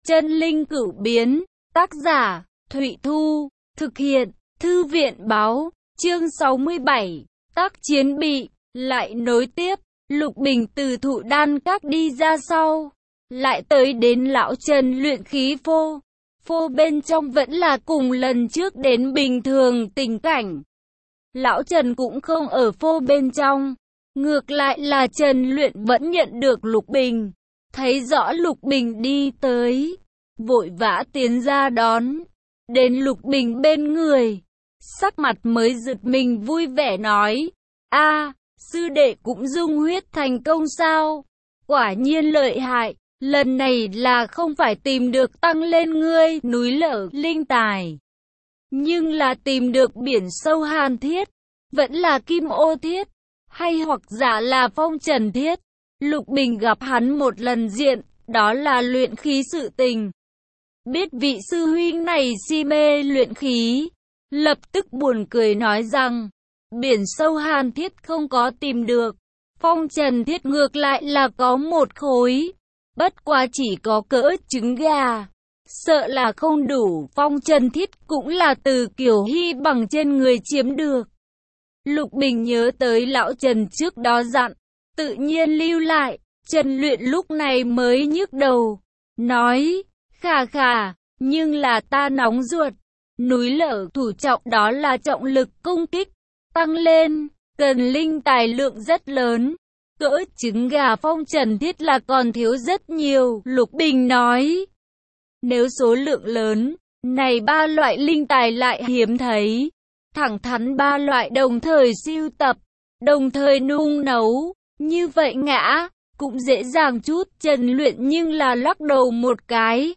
Chân linh cửu biến, tác giả, Thụy Thu, thực hiện, Thư viện Báo, chương 67, tác chiến bị, lại nối tiếp, Lục Bình từ thụ đan các đi ra sau, lại tới đến lão Trần luyện khí phô. Phô bên trong vẫn là cùng lần trước đến bình thường tình cảnh. Lão Trần cũng không ở phô bên trong, ngược lại là Trần Luyện vẫn nhận được Lục Bình. Thấy rõ Lục Bình đi tới, vội vã tiến ra đón, đến Lục Bình bên người, sắc mặt mới giật mình vui vẻ nói, a, sư đệ cũng dung huyết thành công sao? Quả nhiên lợi hại, lần này là không phải tìm được tăng lên ngươi núi lở linh tài, nhưng là tìm được biển sâu hàn thiết, vẫn là kim ô thiết, hay hoặc giả là phong trần thiết. Lục Bình gặp hắn một lần diện, đó là luyện khí sự tình. Biết vị sư huynh này si mê luyện khí, lập tức buồn cười nói rằng, biển sâu hàn thiết không có tìm được, phong trần thiết ngược lại là có một khối, bất quá chỉ có cỡ trứng gà, sợ là không đủ. Phong trần thiết cũng là từ Kiều Hy bằng trên người chiếm được. Lục Bình nhớ tới lão Trần trước đó dặn, tự nhiên lưu lại. Trần Luyện lúc này mới nhức đầu, nói, khà khà, nhưng là ta nóng ruột. Núi lở thủ trọng đó là trọng lực công kích, tăng lên, cần linh tài lượng rất lớn. Cỡ trứng gà phong trần thiết là còn thiếu rất nhiều. Lục Bình nói, nếu số lượng lớn, này ba loại linh tài lại hiếm thấy. Thẳng thắn ba loại đồng thời sưu tập, đồng thời nung nấu, như vậy ngã, cũng dễ dàng chút. Trần Luyện nhưng là lắc đầu một cái,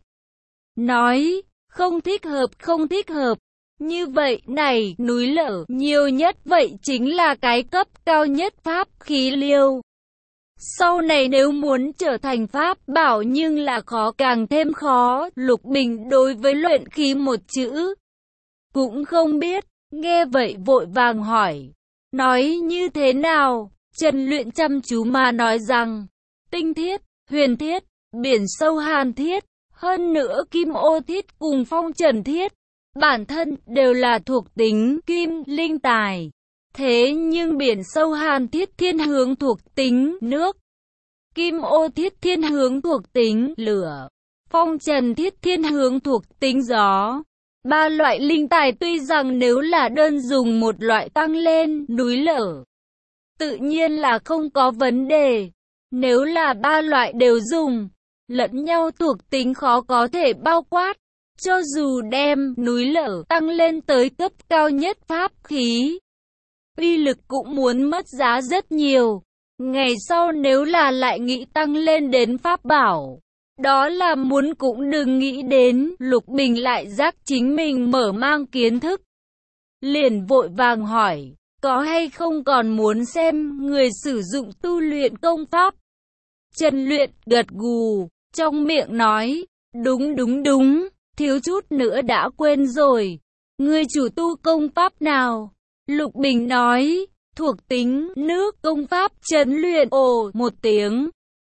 nói, không thích hợp, không thích hợp. Như vậy này, núi lở nhiều nhất vậy chính là cái cấp cao nhất pháp khí liêu. Sau này nếu muốn trở thành pháp bảo nhưng là khó, càng thêm khó. Lục Bình đối với luyện khí một chữ cũng không biết, nghe vậy vội vàng hỏi, nói như thế nào? Trần Luyện chăm chú mà nói rằng, tinh thiết, huyền thiết, biển sâu hàn thiết, hơn nữa kim ô thiết cùng phong trần thiết, bản thân đều là thuộc tính kim linh tài. Thế nhưng biển sâu hàn thiết thiên hướng thuộc tính nước, kim ô thiết thiên hướng thuộc tính lửa, phong trần thiết thiên hướng thuộc tính gió. Ba loại linh tài tuy rằng nếu là đơn dùng một loại tăng lên núi lở, tự nhiên là không có vấn đề. Nếu là ba loại đều dùng, lẫn nhau thuộc tính khó có thể bao quát. Cho dù đem núi lở tăng lên tới cấp cao nhất pháp khí, uy lực cũng muốn mất giá rất nhiều. Ngày sau nếu là lại nghĩ tăng lên đến pháp bảo, đó là muốn cũng đừng nghĩ đến. Lục Bình lại giác chính mình mở mang kiến thức, liền vội vàng hỏi, có hay không còn muốn xem người sử dụng tu luyện công pháp? Trần Luyện gật gù, trong miệng nói, đúng đúng đúng, thiếu chút nữa đã quên rồi. Người chủ tu công pháp nào? Lục Bình nói, thuộc tính nước công pháp. Trần Luyện ồ một tiếng,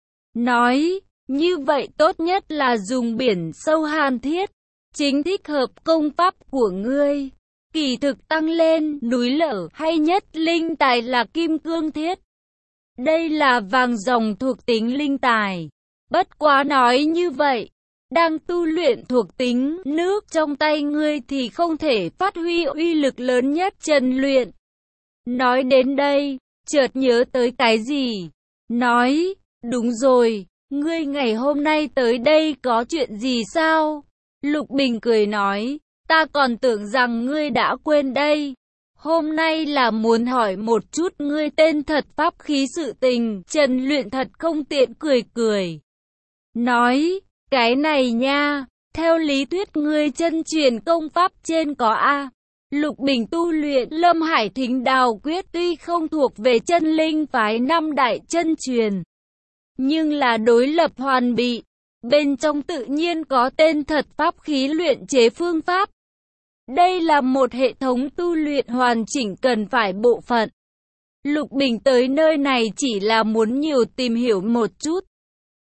nói, như vậy tốt nhất là dùng biển sâu hàn thiết, chính thích hợp công pháp của ngươi. Kỳ thực tăng lên núi lở hay nhất linh tài là kim cương thiết. Đây là vàng ròng thuộc tính linh tài. Bất quá nói như vậy, đang tu luyện thuộc tính nước trong tay ngươi thì không thể phát huy uy lực lớn nhất. Trần Luyện nói đến đây, chợt nhớ tới cái gì, nói, đúng rồi, ngươi ngày hôm nay tới đây có chuyện gì sao? Lục Bình cười nói, ta còn tưởng rằng ngươi đã quên đây. Hôm nay là muốn hỏi một chút ngươi tên thật pháp khí sự tình. Trần Luyện thật không tiện cười cười, nói, cái này nha, theo lý thuyết ngươi chân truyền công pháp trên có a. Lục Bình tu luyện Lâm Hải Thính Đào Quyết tuy không thuộc về chân linh phái năm đại chân truyền, nhưng là đối lập hoàn bị, bên trong tự nhiên có tên thật pháp khí luyện chế phương pháp. Đây là một hệ thống tu luyện hoàn chỉnh cần phải bộ phận. Lục Bình tới nơi này chỉ là muốn nhiều tìm hiểu một chút.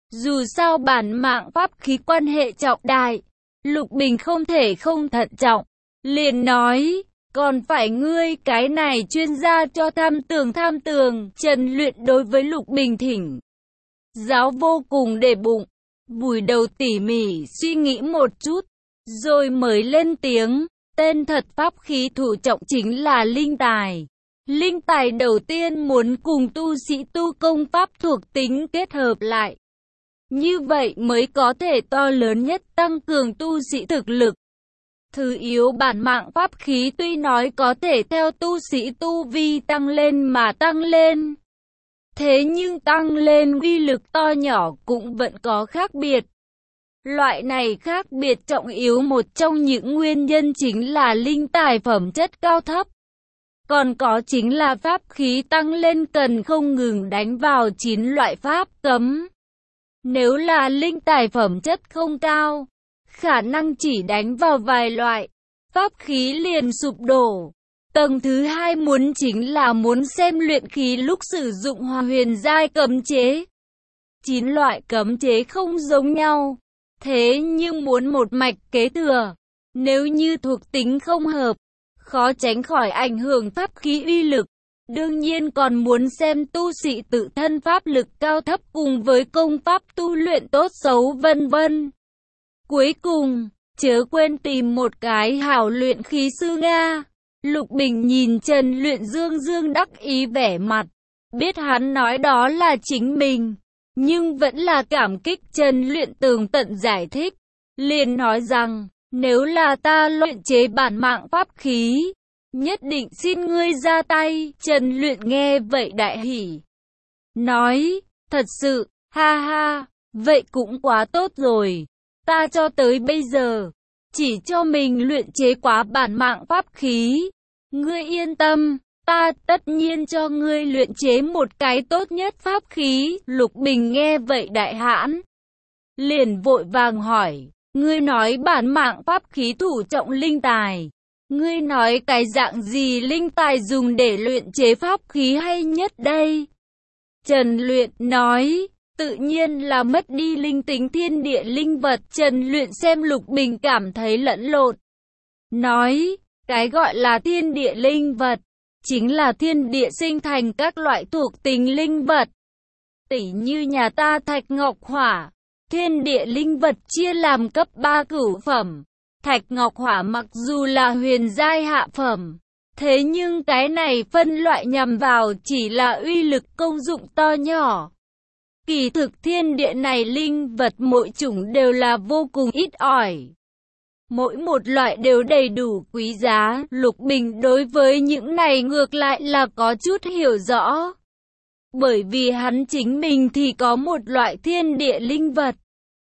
Dù sao bản mạng pháp khí quan hệ trọng đại, Lục Bình không thể không thận trọng. Liền nói, còn phải ngươi cái này chuyên gia cho tham tường. Trần Luyện đối với Lục Bình thỉnh giáo vô cùng để bụng, vùi đầu tỉ mỉ suy nghĩ một chút, rồi mới lên tiếng, tên thật pháp khí thủ trọng chính là linh tài. Linh tài đầu tiên muốn cùng tu sĩ tu công pháp thuộc tính kết hợp lại. Như vậy mới có thể to lớn nhất tăng cường tu sĩ thực lực. Thứ yếu bản mạng pháp khí tuy nói có thể theo tu sĩ tu vi tăng lên mà tăng lên. Thế nhưng tăng lên uy lực to nhỏ cũng vẫn có khác biệt. Loại này khác biệt trọng yếu một trong những nguyên nhân chính là linh tài phẩm chất cao thấp. Còn có chính là pháp khí tăng lên cần không ngừng đánh vào 9 loại pháp cấm. Nếu là linh tài phẩm chất không cao, khả năng chỉ đánh vào vài loại, pháp khí liền sụp đổ. Tầng thứ hai chính là muốn xem luyện khí lúc sử dụng hòa huyền giai cấm chế. 9 loại cấm chế không giống nhau, thế nhưng muốn một mạch kế thừa. Nếu như thuộc tính không hợp, khó tránh khỏi ảnh hưởng pháp khí uy lực. Đương nhiên còn muốn xem tu sĩ tự thân pháp lực cao thấp cùng với công pháp tu luyện tốt xấu vân vân. Cuối cùng, chớ quên tìm một cái hảo luyện khí sư Nga. Lục Bình nhìn Trần Luyện dương đắc ý vẻ mặt, biết hắn nói đó là chính mình, nhưng vẫn là cảm kích Trần Luyện tường tận giải thích. Liền nói rằng, nếu là ta luyện chế bản mạng pháp khí, nhất định xin ngươi ra tay. Trần Luyện nghe vậy đại hỉ, nói, thật sự, ha ha, vậy cũng quá tốt rồi. Ta cho tới bây giờ, chỉ cho mình luyện chế quá bản mạng pháp khí. Ngươi yên tâm, ta tất nhiên cho ngươi luyện chế một cái tốt nhất pháp khí. Lục Bình nghe vậy đại hãn, liền vội vàng hỏi, ngươi nói bản mạng pháp khí thủ trọng linh tài. Ngươi nói cái dạng gì linh tài dùng để luyện chế pháp khí hay nhất đây? Trần Luyện nói, tự nhiên là mất đi linh tính thiên địa linh vật. Trần Luyện xem Lục Bình cảm thấy lẫn lộn, nói, cái gọi là thiên địa linh vật, chính là thiên địa sinh thành các loại thuộc tính linh vật. Tỉ như nhà ta thạch ngọc hỏa, thiên địa linh vật chia làm cấp 3 cửu phẩm. Thạch ngọc hỏa mặc dù là huyền giai hạ phẩm, thế nhưng cái này phân loại nhằm vào chỉ là uy lực công dụng to nhỏ. Kỳ thực thiên địa này linh vật mỗi chủng đều là vô cùng ít ỏi. Mỗi một loại đều đầy đủ quý giá. Lục Bình đối với những này ngược lại là có chút hiểu rõ. Bởi vì hắn chính mình thì có một loại thiên địa linh vật.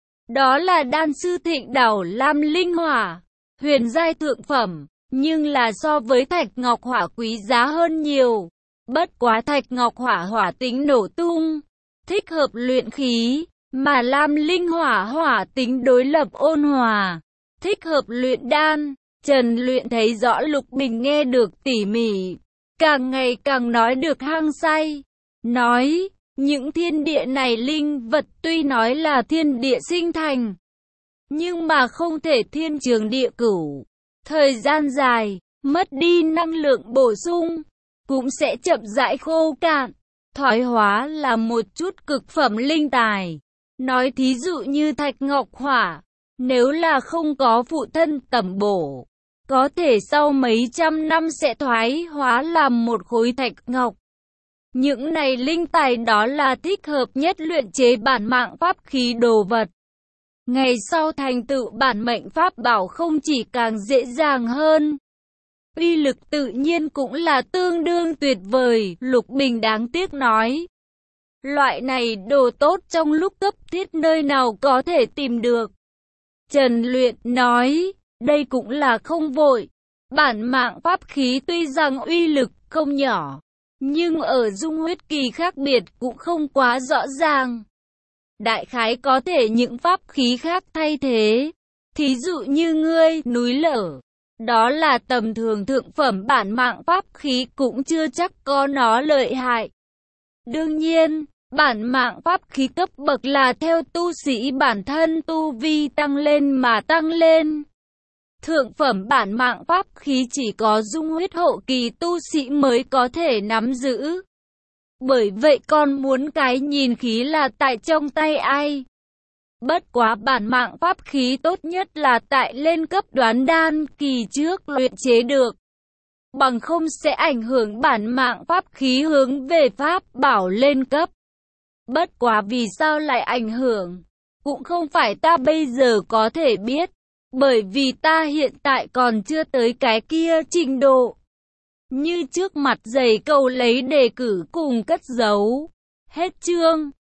Đó là đan sư Thịnh Đảo Lam linh hỏa, huyền giai thượng phẩm, nhưng là so với thạch ngọc hỏa quý giá hơn nhiều. Bất quá thạch ngọc hỏa hỏa tính nổ tung, thích hợp luyện khí, mà Lam linh hỏa hỏa tính đối lập ôn hòa, thích hợp luyện đan. Trần Luyện thấy rõ Lục Bình nghe được tỉ mỉ, càng ngày càng nói được hăng say, nói, những thiên địa này linh vật tuy nói là thiên địa sinh thành, nhưng mà không thể thiên trường địa cửu. Thời gian dài, mất đi năng lượng bổ sung, cũng sẽ chậm rãi khô cạn, thoái hóa là một chút cực phẩm linh tài. Nói thí dụ như thạch ngọc hỏa, nếu là không có phụ thân tẩm bổ, có thể sau mấy trăm năm sẽ thoái hóa làm một khối thạch ngọc. Những này linh tài đó là thích hợp nhất luyện chế bản mạng pháp khí đồ vật. Ngày sau thành tựu bản mệnh pháp bảo không chỉ càng dễ dàng hơn, uy lực tự nhiên cũng là tương đương tuyệt vời. Lục Bình đáng tiếc nói, loại này đồ tốt trong lúc cấp thiết nơi nào có thể tìm được. Trần Luyện nói, đây cũng là không vội. Bản mạng pháp khí tuy rằng uy lực không nhỏ, nhưng ở dung huyết kỳ khác biệt cũng không quá rõ ràng. Đại khái có thể những pháp khí khác thay thế. Thí dụ như ngươi, núi lở, đó là tầm thường thượng phẩm bản mạng pháp khí cũng chưa chắc có nó lợi hại. Đương nhiên, Bản mạng pháp khí cấp bậc là theo tu sĩ bản thân tu vi tăng lên mà tăng lên. Thượng phẩm bản mạng pháp khí chỉ có dung huyết hậu kỳ tu sĩ mới có thể nắm giữ. Bởi vậy con muốn cái nhìn khí là tại trong tay ai. Bất quá bản mạng pháp khí tốt nhất là tại lên cấp đoán đan kỳ trước luyện chế được. Bằng không sẽ ảnh hưởng bản mạng pháp khí hướng về pháp bảo lên cấp. Bất quá vì sao lại ảnh hưởng? Cũng không phải ta bây giờ có thể biết. Bởi vì ta hiện tại còn chưa tới cái kia trình độ. Như trước mặt giày câu lấy đề cử cùng cất giấu. Hết chương.